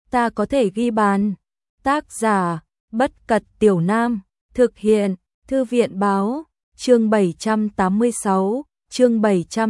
ta có thể ghi bàn. Tác giả, Bất Cật Tiểu Nam, thực hiện, Thư viện báo, chương 786, chương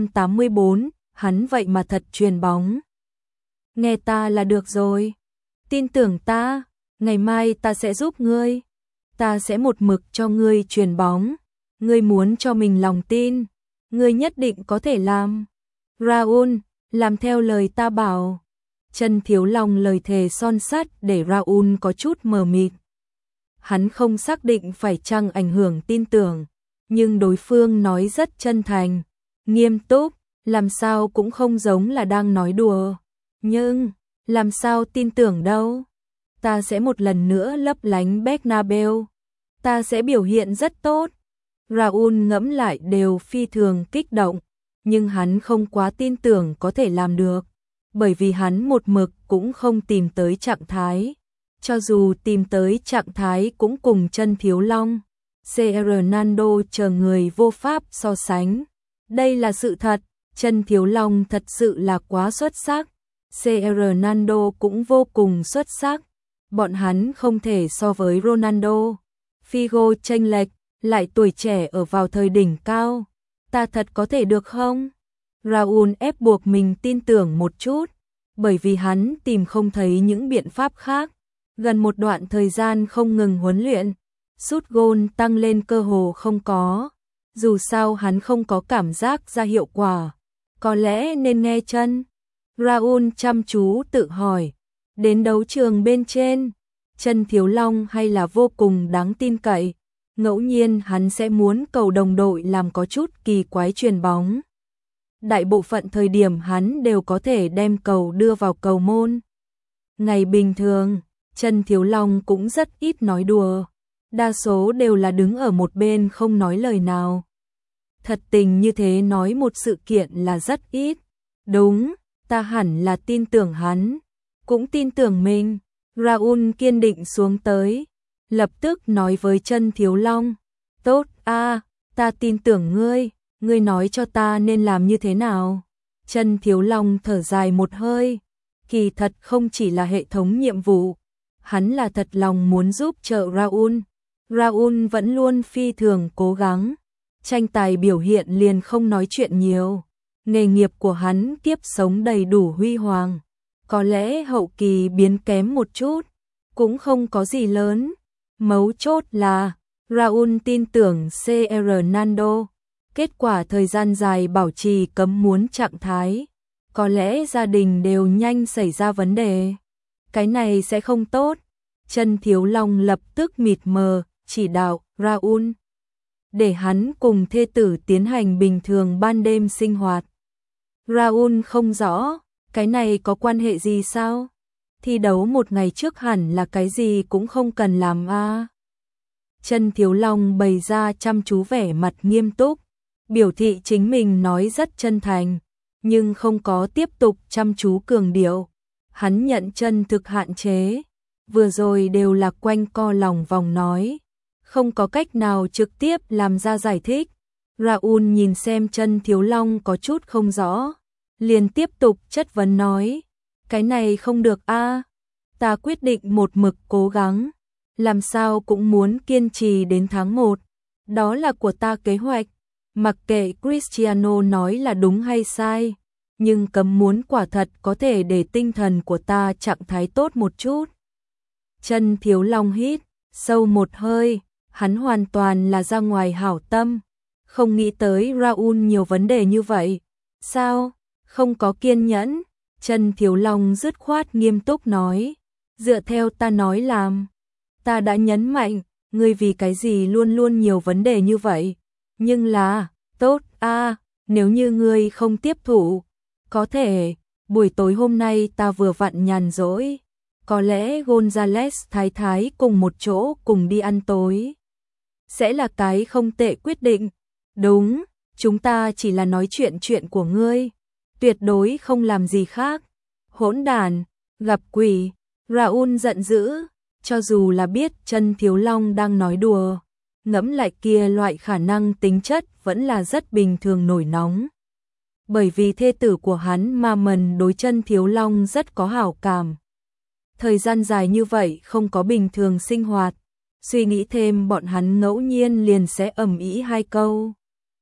784, hắn vậy mà thật chuyền bóng. Nghe ta là được rồi. Tin tưởng ta, ngày mai ta sẽ giúp ngươi. Ta sẽ một mực cho ngươi chuyền bóng. Ngươi muốn cho mình lòng tin, ngươi nhất định có thể làm. Raoul, làm theo lời ta bảo. Chân Thiếu Long lời thề son sắt để Raoul có chút mờ mịt. Hắn không xác định phải chăng ảnh hưởng tin tưởng, nhưng đối phương nói rất chân thành, nghiêm túc, làm sao cũng không giống là đang nói đùa. Nhưng, làm sao tin tưởng đâu? Ta sẽ một lần nữa lấp lánh Bernabeu. Ta sẽ biểu hiện rất tốt. Raoul ngẫm lại đều phi thường kích động, nhưng hắn không quá tin tưởng có thể làm được, bởi vì hắn một mực cũng không tìm tới trạng thái. Cho dù tìm tới trạng thái cũng cùng Chân Thiếu Long, Ronaldo chờ người vô pháp so sánh. Đây là sự thật, Chân Thiếu Long thật sự là quá xuất sắc. Ronaldo cũng vô cùng xuất sắc. Bọn hắn không thể so với Ronaldo. Figo chênh lệch, lại tuổi trẻ ở vào thời đỉnh cao. Ta thật có thể được không? Raoul ép buộc mình tin tưởng một chút, bởi vì hắn tìm không thấy những biện pháp khác. Gần một đoạn thời gian không ngừng huấn luyện, sút gôn tăng lên cơ hồ không có. Dù sao hắn không có cảm giác ra hiệu quả. Có lẽ nên nghe chân. Raoul chăm chú tự hỏi. Đến đấu trường bên trên, Chân Thiếu Long hay là vô cùng đáng tin cậy. Ngẫu nhiên hắn sẽ muốn cầu đồng đội làm có chút kỳ quái chuyền bóng. Đại bộ phận thời điểm hắn đều có thể đem cầu đưa vào cầu môn. Ngày bình thường, Chân Thiếu Long cũng rất ít nói đùa. Đa số đều là đứng ở một bên không nói lời nào. Thật tình như thế nói một sự kiện là rất ít. Đúng, ta hẳn là tin tưởng hắn, cũng tin tưởng mình. Raoul kiên định xuống tới, lập tức nói với Chân Thiếu Long. Tốt a, ta tin tưởng ngươi, ngươi nói cho ta nên làm như thế nào. Chân Thiếu Long thở dài một hơi, kỳ thật không chỉ là hệ thống nhiệm vụ, hắn là thật lòng muốn giúp trợ Raoul. Raoul vẫn luôn phi thường cố gắng, tranh tài biểu hiện liền không nói chuyện nhiều. Nghề nghiệp của hắn kiếp sống đầy đủ huy hoàng, có lẽ hậu kỳ biến kém một chút, cũng không có gì lớn. Mấu chốt là, Raoul tin tưởng Ronaldo. Kết quả thời gian dài bảo trì cấm muốn trạng thái, có lẽ gia đình đều nhanh xảy ra vấn đề. Cái này sẽ không tốt. Chân Thiếu Long lập tức mịt mờ, chỉ đạo Raoul để hắn cùng thê tử tiến hành bình thường ban đêm sinh hoạt. Raoul không rõ, cái này có quan hệ gì sao? Thi đấu một ngày trước hẳn là cái gì cũng không cần làm a. Chân Thiếu Long bày ra chăm chú vẻ mặt nghiêm túc, biểu thị chính mình nói rất chân thành, nhưng không có tiếp tục chăm chú cường điệu. Hắn nhận chân thực hạn chế, vừa rồi đều là quanh co lòng vòng nói, không có cách nào trực tiếp làm ra giải thích. Raoul nhìn xem Chân Thiếu Long có chút không rõ, liền tiếp tục chất vấn nói, cái này không được a, ta quyết định một mực cố gắng, làm sao cũng muốn kiên trì đến tháng 1, đó là của ta kế hoạch, mặc kệ Cristiano nói là đúng hay sai, nhưng cấm muốn quả thật có thể để tinh thần của ta trạng thái tốt một chút. Chân Thiếu Long hít sâu một hơi, hắn hoàn toàn là ra ngoài hảo tâm, không nghĩ tới Raoul nhiều vấn đề như vậy. Sao? Không có kiên nhẫn? Chân Thiếu Long dứt khoát nghiêm túc nói, dựa theo ta nói làm. Ta đã nhấn mạnh, ngươi vì cái gì luôn luôn nhiều vấn đề như vậy. Nhưng là, tốt a, nếu như ngươi không tiếp thụ, có thể, buổi tối hôm nay ta vừa vặn nhàn rỗi, có lẽ Gonzales thái thái cùng một chỗ cùng đi ăn tối. Sẽ là cái không tệ quyết định. Đúng, chúng ta chỉ là nói chuyện của ngươi, tuyệt đối không làm gì khác. Hỗn đản, gặp quỷ. Raoul giận dữ, cho dù là biết Chân Thiếu Long đang nói đùa, ngẫm lại kia loại khả năng tính chất vẫn là rất bình thường nổi nóng. Bởi vì thê tử của hắn Ma Mần đối Chân Thiếu Long rất có hảo cảm. Thời gian dài như vậy không có bình thường sinh hoạt, suy nghĩ thêm bọn hắn ngẫu nhiên liền sẽ ầm ĩ hai câu.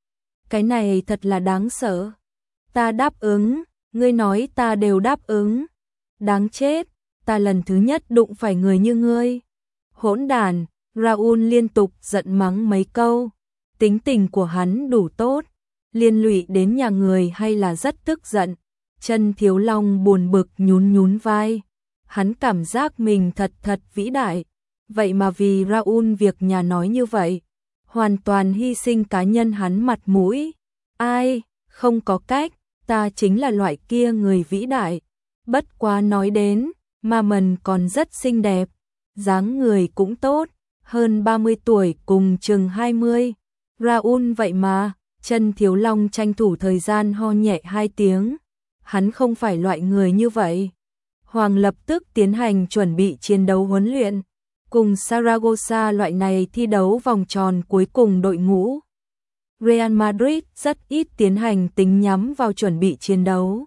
Cái này thật là đáng sợ. Ta đáp ứng, ngươi nói ta đều đáp ứng. Đáng chết, ta lần thứ nhất đụng phải người như ngươi. Hỗn đản, Raoul liên tục giận mắng mấy câu. Tính tình của hắn đủ tốt, liên lụy đến nhà người hay là rất tức giận. Chân Thiếu Long buồn bực nhún nhún vai. Hắn cảm giác mình thật vĩ đại. Vậy mà vì Raoul việc nhà nói như vậy, hoàn toàn hy sinh cá nhân hắn mặt mũi. Ai, không có cách, ta chính là loại kia người vĩ đại. Bất quá nói đến, Ma Mần còn rất xinh đẹp, dáng người cũng tốt, hơn 30 tuổi cùng chừng 20. Raoul vậy mà, Chân Thiếu Long tranh thủ thời gian ho nhẹ 2 tiếng. Hắn không phải loại người như vậy. Hoàng lập tức tiến hành chuẩn bị chiến đấu huấn luyện, cùng Saragossa loại này thi đấu vòng tròn cuối cùng đội ngũ. Real Madrid rất ít tiến hành tính nhắm vào chuẩn bị chiến đấu.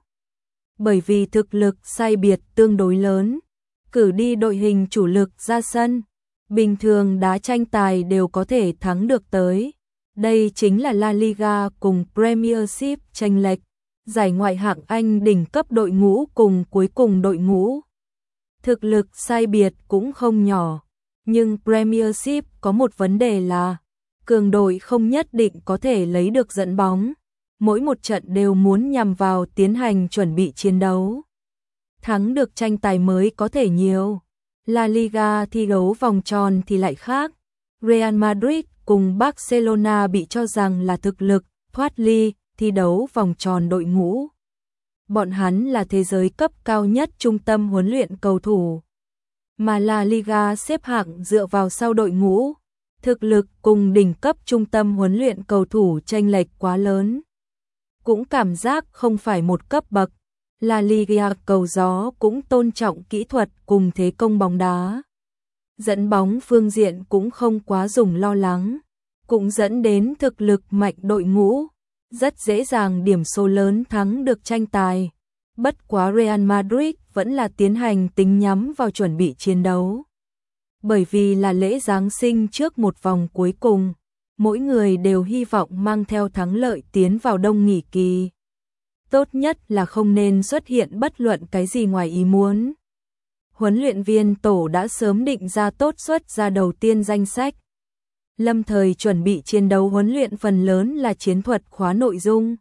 Bởi vì thực lực sai biệt tương đối lớn, cử đi đội hình chủ lực ra sân, bình thường đá tranh tài đều có thể thắng được tới. Đây chính là La Liga cùng Premiership chênh lệch, giải ngoại hạng Anh đỉnh cấp đội ngũ cùng cuối cùng đội ngũ. Thực lực sai biệt cũng không nhỏ, nhưng Premiership có một vấn đề là cường đội không nhất định có thể lấy được dẫn bóng. Mỗi một trận đều muốn nhằm vào tiến hành chuẩn bị chiến đấu. Thắng được tranh tài mới có thể nhiều. La Liga thi đấu vòng tròn thì lại khác. Real Madrid cùng Barcelona bị cho rằng là thực lực thoát ly thi đấu vòng tròn đội ngũ. Bọn hắn là thế giới cấp cao nhất trung tâm huấn luyện cầu thủ. Mà La Liga xếp hạng dựa vào sau đội ngũ. Thực lực cùng đỉnh cấp trung tâm huấn luyện cầu thủ chênh lệch quá lớn. Cũng cảm giác không phải một cấp bậc. La Liga cầu gió cũng tôn trọng kỹ thuật cùng thế công bóng đá. Dẫn bóng phương diện cũng không quá dùng lo lắng. Cũng dẫn đến thực lực mạnh đội ngũ. Rất dễ dàng điểm số lớn thắng được tranh tài. Bất quá Real Madrid vẫn là tiến hành tính nhắm vào chuẩn bị chiến đấu. Bởi vì là lễ Giáng sinh trước một vòng cuối cùng, mỗi người đều hy vọng mang theo thắng lợi tiến vào đông nghỉ kỳ. Tốt nhất là không nên xuất hiện bất luận cái gì ngoài ý muốn. Huấn luyện viên tổ đã sớm định ra tốt xuất ra đầu tiên danh sách. Lâm thời chuẩn bị chiến đấu huấn luyện phần lớn là chiến thuật khóa nội dung.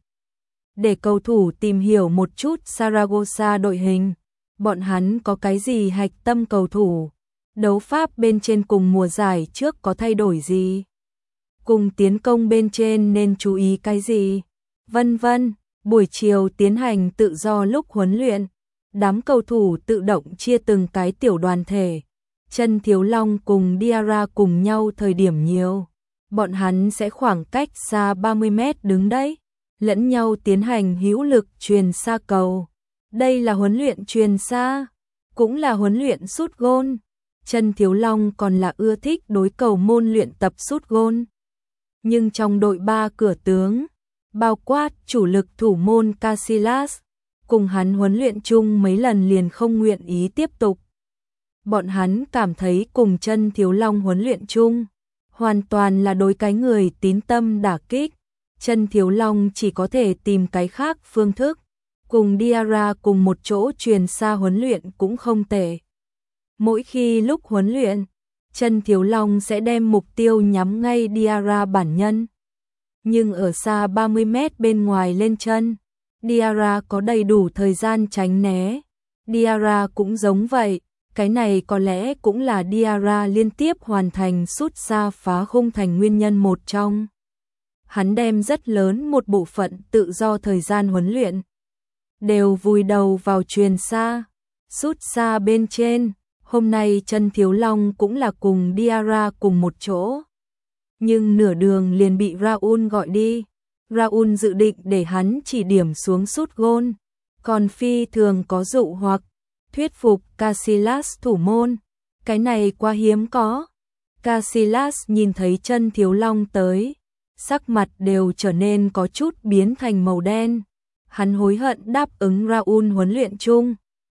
Để cầu thủ tìm hiểu một chút Saragossa đội hình, bọn hắn có cái gì hạch tâm cầu thủ, đấu pháp bên trên cùng mùa giải trước có thay đổi gì, cùng tiến công bên trên nên chú ý cái gì, vân vân. Buổi chiều tiến hành tự do lúc huấn luyện, đám cầu thủ tự động chia từng cái tiểu đoàn thể. Chân Thiếu Long cùng Diarra cùng nhau thời điểm nhiều, bọn hắn sẽ khoảng cách xa 30 mét đứng đấy, lẫn nhau tiến hành hữu lực truyền xa cầu. Đây là huấn luyện truyền xa, cũng là huấn luyện sút gôn. Chân Thiếu Long còn là ưa thích đối cầu môn luyện tập sút gôn. Nhưng trong đội ba cửa tướng, bao quát chủ lực thủ môn Casillas, cùng hắn huấn luyện chung mấy lần liền không nguyện ý tiếp tục. Bọn hắn cảm thấy cùng Chân Thiếu Long huấn luyện chung, hoàn toàn là đối cái người tín tâm đả kích. Chân Thiếu Long chỉ có thể tìm cái khác phương thức, cùng Diarra cùng một chỗ truyền xa huấn luyện cũng không tệ. Mỗi khi lúc huấn luyện, Chân Thiếu Long sẽ đem mục tiêu nhắm ngay Diarra bản nhân. Nhưng ở xa 30 mét bên ngoài lên chân, Diarra có đầy đủ thời gian tránh né. Diarra cũng giống vậy, cái này có lẽ cũng là Diarra liên tiếp hoàn thành sút xa phá khung thành nguyên nhân một trong. Hắn đem rất lớn một bộ phận tự do thời gian huấn luyện, đều vùi đầu vào truyền xa, sút xa bên trên. Hôm nay Chân Thiếu Long cũng là cùng Diarra cùng một chỗ. Nhưng nửa đường liền bị Raoul gọi đi. Raoul dự định để hắn chỉ điểm xuống sút gôn, còn phi thường có dụ hoặc thuyết phục Casillas thủ môn. Cái này quá hiếm có. Casillas nhìn thấy Chân Thiếu Long tới, sắc mặt đều trở nên có chút biến thành màu đen. Hắn hối hận đáp ứng Raoul huấn luyện chung,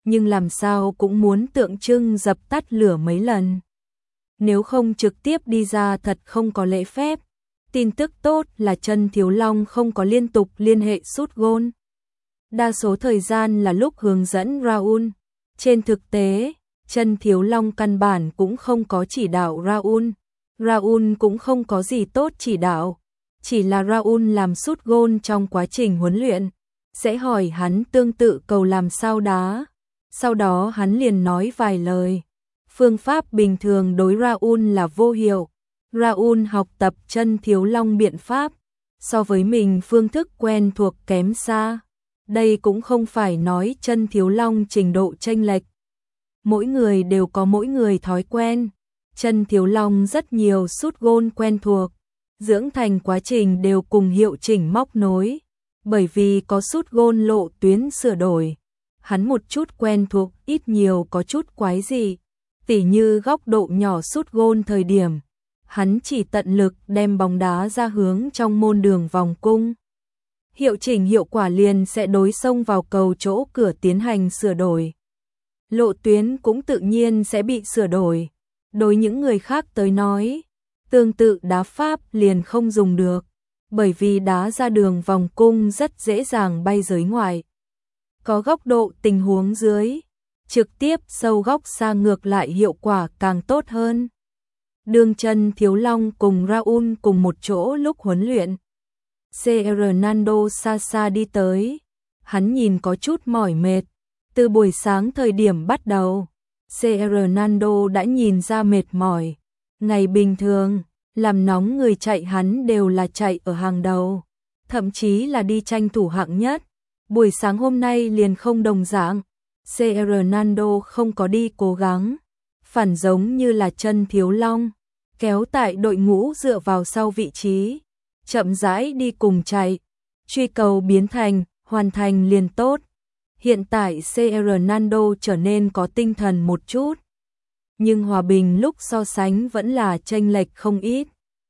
nhưng làm sao cũng muốn tượng trưng dập tắt lửa mấy lần. Nếu không trực tiếp đi ra thật không có lễ phép. Tin tức tốt là Trân Thiếu Long không có liên tục liên hệ sút gôn. Đa số thời gian là lúc hướng dẫn Raul. Trên thực tế, Trân Thiếu Long căn bản cũng không có chỉ đạo Raul. Raul cũng không có gì tốt chỉ đạo. Chỉ là Raul làm sút gôn trong quá trình huấn luyện. Sẽ hỏi hắn tương tự cầu làm sao đá. Sau đó hắn liền nói vài lời. Phương pháp bình thường đối Raul là vô hiệu. Raul học tập Trân Thiếu Long biện pháp. So với mình phương thức quen thuộc kém xa. Đây cũng không phải nói Trân Thiếu Long trình độ chênh lệch. Mỗi người đều có mỗi người thói quen. Trân Thiếu Long rất nhiều sút gôn quen thuộc. Dưỡng thành quá trình đều cùng hiệu chỉnh móc nối. Bởi vì có sút gôn lộ tuyến sửa đổi. Hắn một chút quen thuộc ít nhiều có chút quái dị. Tỉ như góc độ nhỏ sút gôn thời điểm. Hắn chỉ tận lực đem bóng đá ra hướng trong môn đường vòng cung. Hiệu chỉnh hiệu quả liền sẽ đối xông vào cầu chỗ cửa tiến hành sửa đổi. Lộ tuyến cũng tự nhiên sẽ bị sửa đổi. Đối những người khác tới nói, tương tự đá pháp liền không dùng được. Bởi vì đá ra đường vòng cung rất dễ dàng bay giới ngoại. Có góc độ tình huống dưới, trực tiếp sâu góc xa ngược lại hiệu quả càng tốt hơn. Đường Trân Thiếu Long cùng Raul cùng một chỗ lúc huấn luyện. Fernando xa đi tới. Hắn nhìn có chút mỏi mệt. Từ buổi sáng thời điểm bắt đầu, Fernando đã nhìn ra mệt mỏi. Ngày bình thường, làm nóng người chạy hắn đều là chạy ở hàng đầu. Thậm chí là đi tranh thủ hạng nhất. Buổi sáng hôm nay liền không đồng dạng. Fernando không có đi cố gắng. Phản giống như là Trân Thiếu Long. Kéo tại đội ngũ dựa vào sau vị trí. Chậm rãi đi cùng chạy. Truy cầu biến thành, hoàn thành liền tốt. Hiện tại Fernando trở nên có tinh thần một chút. Nhưng hòa bình lúc so sánh vẫn là chênh lệch không ít.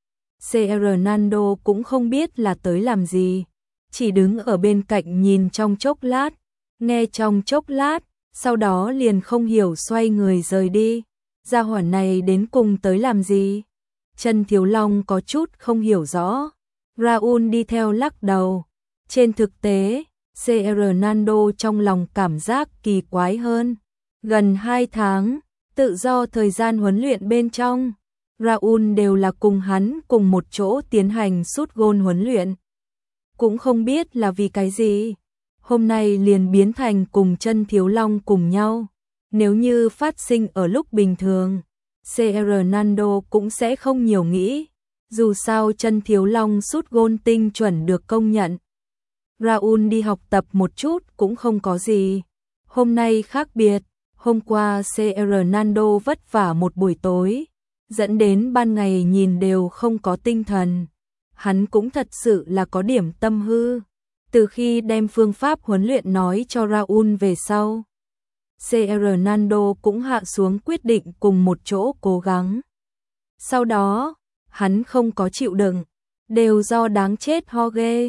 Fernando cũng không biết là tới làm gì. Chỉ đứng ở bên cạnh nhìn trong chốc lát. Nghe trong chốc lát. Sau đó liền không hiểu xoay người rời đi. Gia hỏa này đến cùng tới làm gì? Trân Thiếu Long có chút không hiểu rõ. Raul đi theo lắc đầu. Trên thực tế, Fernando trong lòng cảm giác kỳ quái hơn. Gần 2 tháng, tự do thời gian huấn luyện bên trong, Raul đều là cùng hắn cùng một chỗ tiến hành sút gôn huấn luyện. Cũng không biết là vì cái gì, hôm nay liền biến thành cùng Trân Thiếu Long cùng nhau. Nếu như phát sinh ở lúc bình thường, Fernando cũng sẽ không nhiều nghĩ. Dù sao Trân Thiếu Long sút gôn tinh chuẩn được công nhận. Raul đi học tập một chút cũng không có gì. Hôm nay khác biệt, hôm qua Fernando vất vả một buổi tối, dẫn đến ban ngày nhìn đều không có tinh thần. Hắn cũng thật sự là có điểm tâm hư. Từ khi đem phương pháp huấn luyện nói cho Raul về sau, Fernando cũng hạ xuống quyết định cùng một chỗ cố gắng. Sau đó, hắn không có chịu đựng, đều do đáng chết Jorge.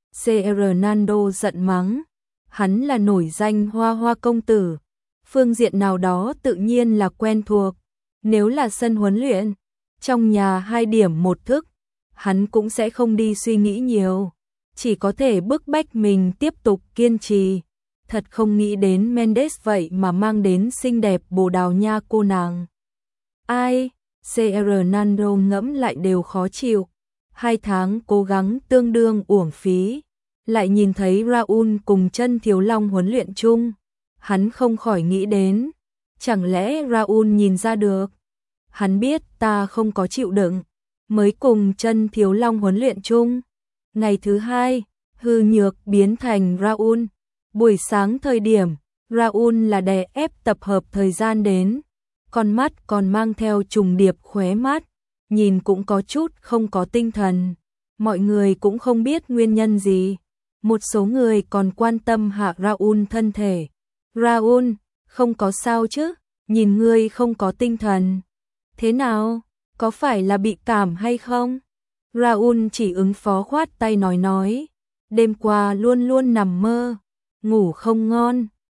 Fernando giận mắng, hắn là nổi danh hoa công tử, phương diện nào đó tự nhiên là quen thuộc. Nếu là sân huấn luyện, trong nhà 2 điểm 1 thức, hắn cũng sẽ không đi suy nghĩ nhiều, chỉ có thể bức bách mình tiếp tục kiên trì. Thật không nghĩ đến Mendes vậy mà mang đến xinh đẹp Bồ Đào Nha cô nàng. Ai, Fernando ngẫm lại đều khó chịu. 2 tháng cố gắng tương đương uổng phí. Lại nhìn thấy Raul cùng Trân Thiếu Long huấn luyện chung. Hắn không khỏi nghĩ đến. Chẳng lẽ Raul nhìn ra được? Hắn biết ta không có chịu đựng. Mới cùng Trân Thiếu Long huấn luyện chung. Ngày thứ 2, hư nhược biến thành Raul. Buổi sáng thời điểm, Raul là đè ép tập hợp thời gian đến. Con mắt còn mang theo trùng điệp khóe mắt. Nhìn cũng có chút không có tinh thần. Mọi người cũng không biết nguyên nhân gì. Một số người còn quan tâm hạ Raul thân thể. Raul, không có sao chứ? Nhìn ngươi không có tinh thần. Thế nào? Có phải là bị cảm hay không? Raul chỉ ứng phó khoát tay nói. Đêm qua luôn luôn nằm mơ. Ngủ không ngon.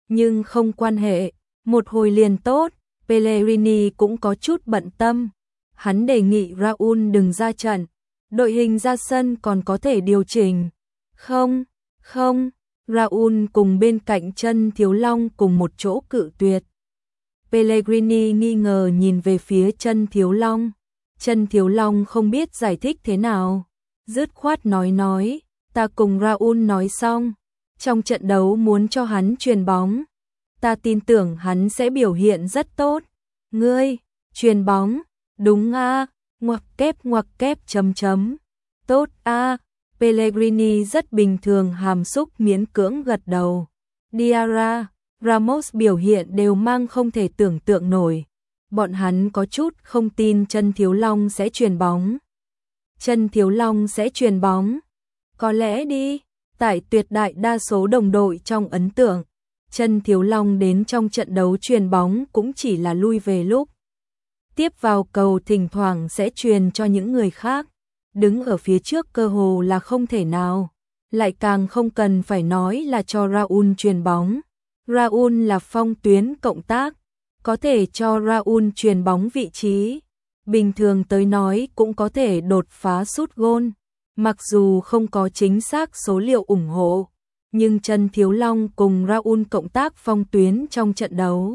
nhưng không quan hệ, một hồi liền tốt. Pellegrini cũng có chút bận tâm. Hắn đề nghị Raul đừng ra trận, đội hình ra sân còn có thể điều chỉnh. Không, không, Raul cùng bên cạnh Chân Thiếu Long cùng một chỗ cự tuyệt. Pellegrini nghi ngờ nhìn về phía Chân Thiếu Long. Chân Thiếu Long không biết giải thích thế nào. Dứt khoát nói, ta cùng Raul nói xong. Trong trận đấu muốn cho hắn chuyền bóng. Ta tin tưởng hắn sẽ biểu hiện rất tốt. Ngươi, chuyền bóng, đúng a, ngoặc kép chấm. Tốt a. Pellegrini rất bình thường hàm xúc miễn cưỡng gật đầu. Diarra, Ramos biểu hiện đều mang không thể tưởng tượng nổi. Bọn hắn có chút không tin Chân Thiếu Long sẽ chuyền bóng. Chân Thiếu Long sẽ chuyền bóng. Có lẽ đi, tại tuyệt đại đa số đồng đội trong ấn tượng, Chân Thiếu Long đến trong trận đấu chuyền bóng cũng chỉ là lui về lúc tiếp vào cầu, thỉnh thoảng sẽ chuyền cho những người khác. Đứng ở phía trước cơ hồ là không thể nào. Lại càng không cần phải nói là cho Raul chuyền bóng. Raul là phong tuyến cộng tác, có thể cho Raul chuyền bóng vị trí. Bình thường tới nói cũng có thể đột phá sút gôn. Mặc dù không có chính xác số liệu ủng hộ, nhưng Chân Thiếu Long cùng Raul cộng tác phong tuyến trong trận đấu.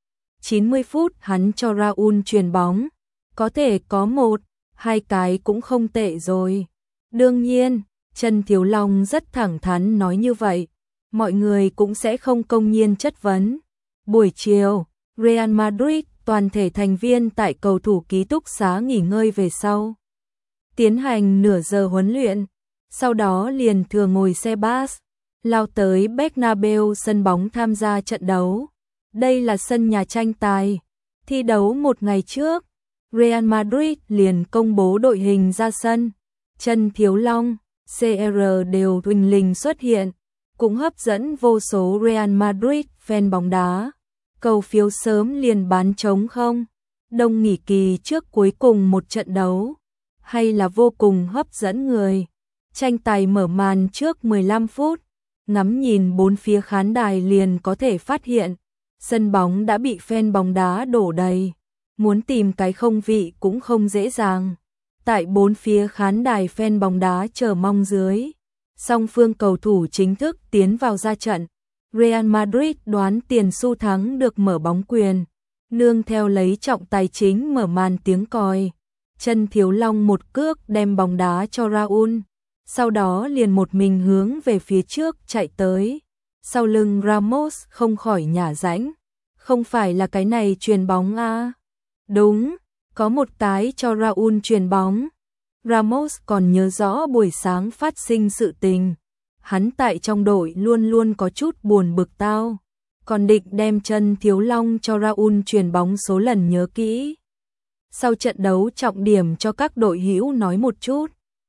90 phút hắn cho Raul chuyền bóng, có thể có 1-2 cái cũng không tệ rồi. Đương nhiên, Chân Thiếu Long rất thẳng thắn nói như vậy, mọi người cũng sẽ không công nhiên chất vấn. Buổi chiều, Real Madrid toàn thể thành viên tại cầu thủ ký túc xá nghỉ ngơi về sau. Tiến hành nửa giờ huấn luyện, sau đó liền thừa ngồi xe bus, lao tới Bernabeu sân bóng tham gia trận đấu. Đây là sân nhà tranh tài. Thi đấu một ngày trước, Real Madrid liền công bố đội hình ra sân. Chân Thiếu Long, CR đều huỳnh linh xuất hiện, cũng hấp dẫn vô số Real Madrid fan bóng đá. Cầu phiếu sớm liền bán trống không. Đông nghỉ kỳ trước cuối cùng một trận đấu, hay là vô cùng hấp dẫn người. Tranh tài mở màn trước 15 phút, ngắm nhìn bốn phía khán đài liền có thể phát hiện, sân bóng đã bị fan bóng đá đổ đầy. Muốn tìm cái không vị cũng không dễ dàng. Tại bốn phía khán đài fan bóng đá chờ mong dưới, song phương cầu thủ chính thức tiến vào ra trận. Real Madrid đoán tiền xu thắng được mở bóng quyền, nương theo lấy trọng tài chính mở màn tiếng còi. Chân Thiếu Long một cước đem bóng đá cho Raul, sau đó liền một mình hướng về phía trước chạy tới. Sau lưng Ramos không khỏi nhả rãnh, không phải là cái này chuyền bóng à? Đúng, có một cái cho Raul chuyền bóng. Ramos còn nhớ rõ buổi sáng phát sinh sự tình. Hắn tại trong đội luôn luôn có chút buồn bực tao, còn định đem Chân Thiếu Long cho Raul chuyền bóng số lần nhớ kỹ. Sau trận đấu trọng điểm cho các đội hữu nói một chút.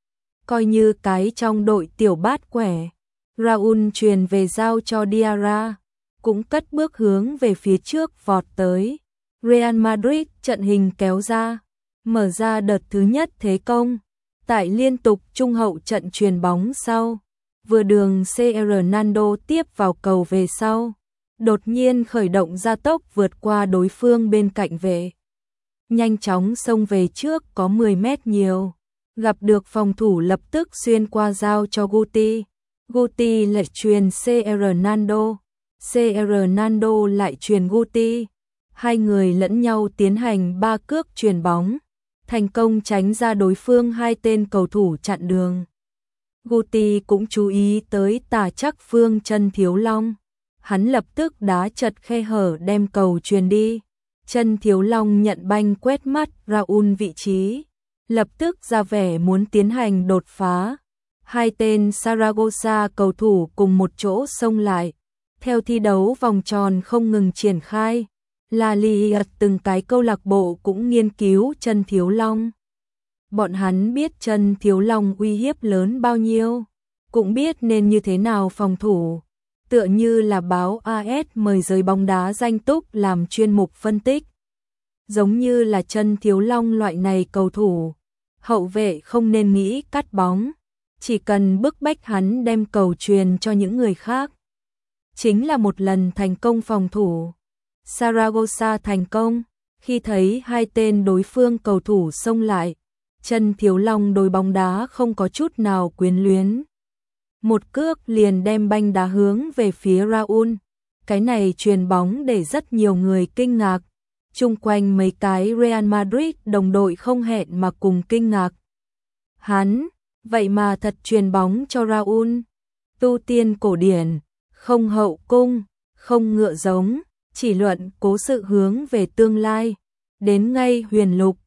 Coi như cái trong đội tiểu bát quẻ, Raul chuyền về giao cho Diarra, cũng cất bước hướng về phía trước vọt tới. Real Madrid trận hình kéo ra, mở ra đợt thứ nhất thế công. Tại liên tục trung hậu trận chuyền bóng sau, vừa đường CR Nando tiếp vào cầu về sau, đột nhiên khởi động gia tốc vượt qua đối phương bên cạnh vệ. Nhanh chóng xông về trước có 10 mét nhiều, gặp được phòng thủ lập tức xuyên qua giao cho Guti. Guti lại truyền CR Nando, CR Nando lại truyền Guti. Hai người lẫn nhau tiến hành 3 cước chuyền bóng, thành công tránh ra đối phương 2 tên cầu thủ chặn đường. Guti cũng chú ý tới tà chắc phương Chân Thiếu Long. Hắn lập tức đá chật khe hở đem cầu truyền đi. Chân Thiếu Long nhận banh quét mắt Raul vị trí, lập tức ra vẻ muốn tiến hành đột phá. 2 tên Saragossa cầu thủ cùng một chỗ xông lại. Theo thi đấu vòng tròn không ngừng triển khai, La Liga từng cái câu lạc bộ cũng nghiên cứu Chân Thiếu Long. Bọn hắn biết Chân Thiếu Long uy hiếp lớn bao nhiêu, cũng biết nên như thế nào phòng thủ. Tựa như là báo AS mời giới bóng đá danh túc làm chuyên mục phân tích. Giống như là Chân Thiếu Long loại này cầu thủ, hậu vệ không nên nghĩ cắt bóng, chỉ cần bức bách hắn đem cầu truyền cho những người khác. chính là một lần thành công phòng thủ. Saragossa thành công, khi thấy hai tên đối phương cầu thủ xông lại, Trần Thiếu Long đối bóng đá không có chút nào quyến luyến. Một cước liền đem banh đá hướng về phía Raul. Cái này chuyền bóng để rất nhiều người kinh ngạc. Chung quanh mấy cái Real Madrid đồng đội không hẹn mà cùng kinh ngạc. Hắn, vậy mà thật chuyền bóng cho Raul. Tu tiên cổ điển, không hậu cung, không ngựa giống, chỉ luận cố sự hướng về tương lai. Đến ngay huyền lục,